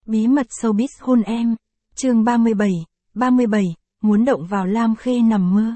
Bí mật showbiz hôn em. Chương 37, muốn động vào Lam Khê nằm mơ.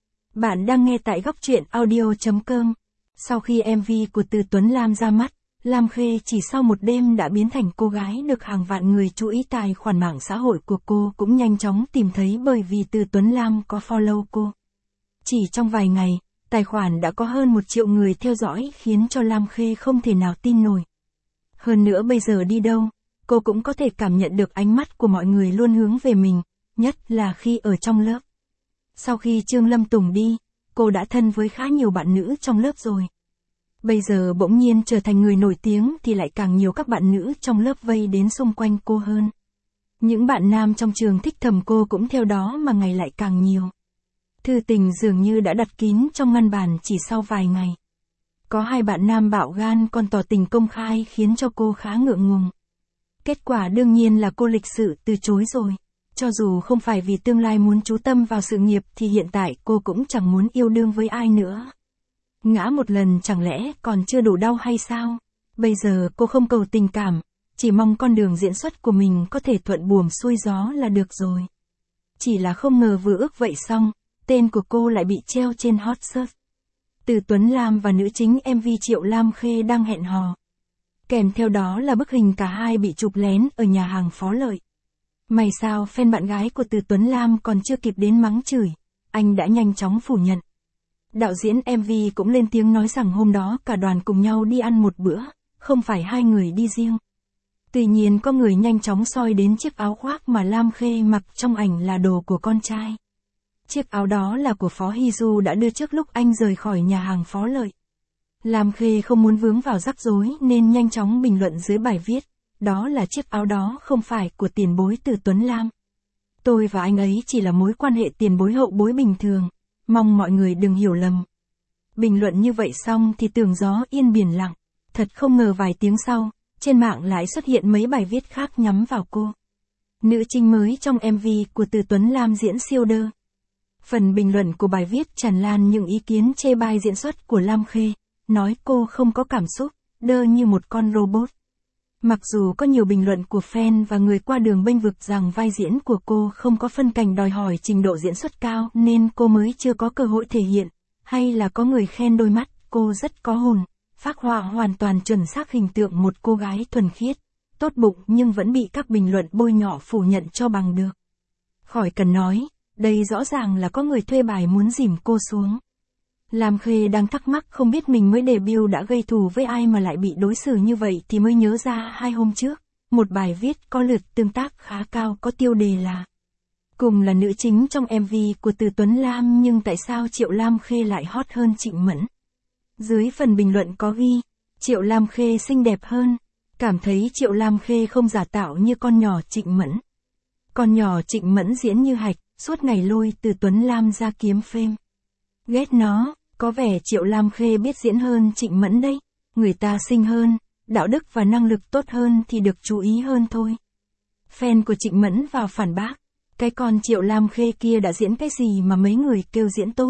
Bạn đang nghe tại góc truyện audio.com. Sau khi MV của Từ Tuấn Lam ra mắt, Lam Khê chỉ sau một đêm đã biến thành cô gái được hàng vạn người chú ý. Tài khoản mạng xã hội của cô cũng nhanh chóng tìm thấy bởi vì Từ Tuấn Lam có follow cô. Chỉ trong vài ngày, tài khoản đã có hơn 1 triệu người theo dõi khiến cho Lam Khê không thể nào tin nổi. Hơn nữa bây giờ đi đâu, cô cũng có thể cảm nhận được ánh mắt của mọi người luôn hướng về mình, nhất là khi ở trong lớp. Sau khi Trương Lâm Tùng đi, cô đã thân với khá nhiều bạn nữ trong lớp rồi. Bây giờ bỗng nhiên trở thành người nổi tiếng thì lại càng nhiều các bạn nữ trong lớp vây đến xung quanh cô hơn. Những bạn nam trong trường thích thầm cô cũng theo đó mà ngày lại càng nhiều. Thư tình dường như đã đặt kín trong ngăn bàn chỉ sau vài ngày. Có 2 bạn nam bạo gan còn tỏ tình công khai khiến cho cô khá ngượng ngùng. Kết quả đương nhiên là cô lịch sự từ chối rồi. Cho dù không phải vì tương lai muốn chú tâm vào sự nghiệp thì hiện tại cô cũng chẳng muốn yêu đương với ai nữa. Ngã một lần chẳng lẽ còn chưa đủ đau hay sao? Bây giờ cô không cầu tình cảm, chỉ mong con đường diễn xuất của mình có thể thuận buồm xuôi gió là được rồi. Chỉ là không ngờ vừa ước vậy xong, tên của cô lại bị treo trên hot search. Từ Tuấn Lam và nữ chính MV Triệu Lam Khê đang hẹn hò. Kèm theo đó là bức hình cả hai bị chụp lén ở nhà hàng Phó Lợi. May sao fan bạn gái của Từ Tuấn Lam còn chưa kịp đến mắng chửi, anh đã nhanh chóng phủ nhận. Đạo diễn MV cũng lên tiếng nói rằng hôm đó cả đoàn cùng nhau đi ăn một bữa, không phải 2 người đi riêng. Tuy nhiên có người nhanh chóng soi đến chiếc áo khoác mà Lam Khê mặc trong ảnh là đồ của con trai. Chiếc áo đó là của Phó Hy Du đã đưa trước lúc anh rời khỏi nhà hàng Phó Lợi. Lam Khê không muốn vướng vào rắc rối nên nhanh chóng bình luận dưới bài viết, đó là chiếc áo đó không phải của tiền bối Từ Tuấn Lam. Tôi và anh ấy chỉ là mối quan hệ tiền bối hậu bối bình thường, mong mọi người đừng hiểu lầm. Bình luận như vậy xong thì tưởng gió yên biển lặng, thật không ngờ vài tiếng sau, trên mạng lại xuất hiện mấy bài viết khác nhắm vào cô. Nữ chính mới trong MV của Từ Tuấn Lam diễn siêu đơ. Phần bình luận của bài viết tràn lan những ý kiến chê bai diễn xuất của Lam Khê, nói cô không có cảm xúc, đơ như một con robot. Mặc dù có nhiều bình luận của fan và người qua đường bênh vực rằng vai diễn của cô không có phân cảnh đòi hỏi trình độ diễn xuất cao nên cô mới chưa có cơ hội thể hiện, hay là có người khen đôi mắt cô rất có hồn, phác họa hoàn toàn chuẩn xác hình tượng một cô gái thuần khiết, tốt bụng nhưng vẫn bị các bình luận bôi nhọ phủ nhận cho bằng được. Khỏi cần nói, đây rõ ràng là có người thuê bài muốn dìm cô xuống. Lam Khê đang thắc mắc không biết mình mới debut đã gây thù với ai mà lại bị đối xử như vậy thì mới nhớ ra 2 hôm trước, một bài viết có lượt tương tác khá cao có tiêu đề là cùng là nữ chính trong MV của Từ Tuấn Lam nhưng tại sao Triệu Lam Khê lại hot hơn Trịnh Mẫn. Dưới phần bình luận có ghi, Triệu Lam Khê xinh đẹp hơn, cảm thấy Triệu Lam Khê không giả tạo như con nhỏ Trịnh Mẫn. Con nhỏ Trịnh Mẫn diễn như hạch, suốt ngày lôi Từ Tuấn Lam ra kiếm phim. Ghét nó, có vẻ Triệu Lam Khê biết diễn hơn Trịnh Mẫn đấy, người ta xinh hơn, đạo đức và năng lực tốt hơn thì được chú ý hơn thôi. Fan của Trịnh Mẫn vào phản bác, cái con Triệu Lam Khê kia đã diễn cái gì mà mấy người kêu diễn tốt.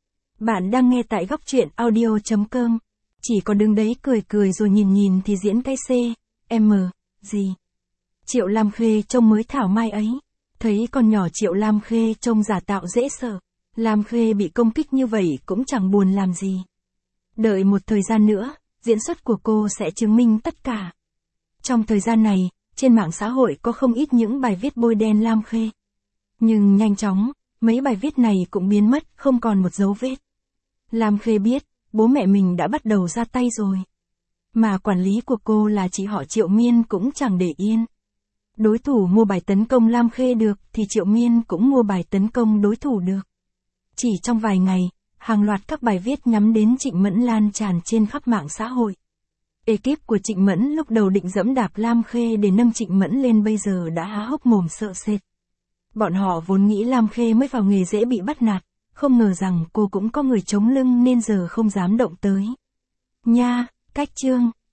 Bạn đang nghe tại góc truyện audio.com, chỉ có đứng đấy cười cười rồi nhìn thì diễn cái gì. Triệu Lam Khê trông mới thảo mai ấy, thấy con nhỏ Triệu Lam Khê trông giả tạo dễ sợ. Lam Khê bị công kích như vậy cũng chẳng buồn làm gì. Đợi một thời gian nữa, diễn xuất của cô sẽ chứng minh tất cả. Trong thời gian này, trên mạng xã hội có không ít những bài viết bôi đen Lam Khê. Nhưng nhanh chóng, mấy bài viết này cũng biến mất, không còn một dấu vết. Lam Khê biết, bố mẹ mình đã bắt đầu ra tay rồi. Mà quản lý của cô là chị họ Triệu Miên cũng chẳng để yên. Đối thủ mua bài tấn công Lam Khê được thì Triệu Miên cũng mua bài tấn công đối thủ được. Chỉ trong vài ngày, hàng loạt các bài viết nhắm đến Trịnh Mẫn lan tràn trên khắp mạng xã hội. Ekip của Trịnh Mẫn lúc đầu định giẫm đạp Lam Khê để nâng Trịnh Mẫn lên bây giờ đã há hốc mồm sợ sệt. Bọn họ vốn nghĩ Lam Khê mới vào nghề dễ bị bắt nạt, không ngờ rằng cô cũng có người chống lưng nên giờ không dám động tới. Nha, cách chương.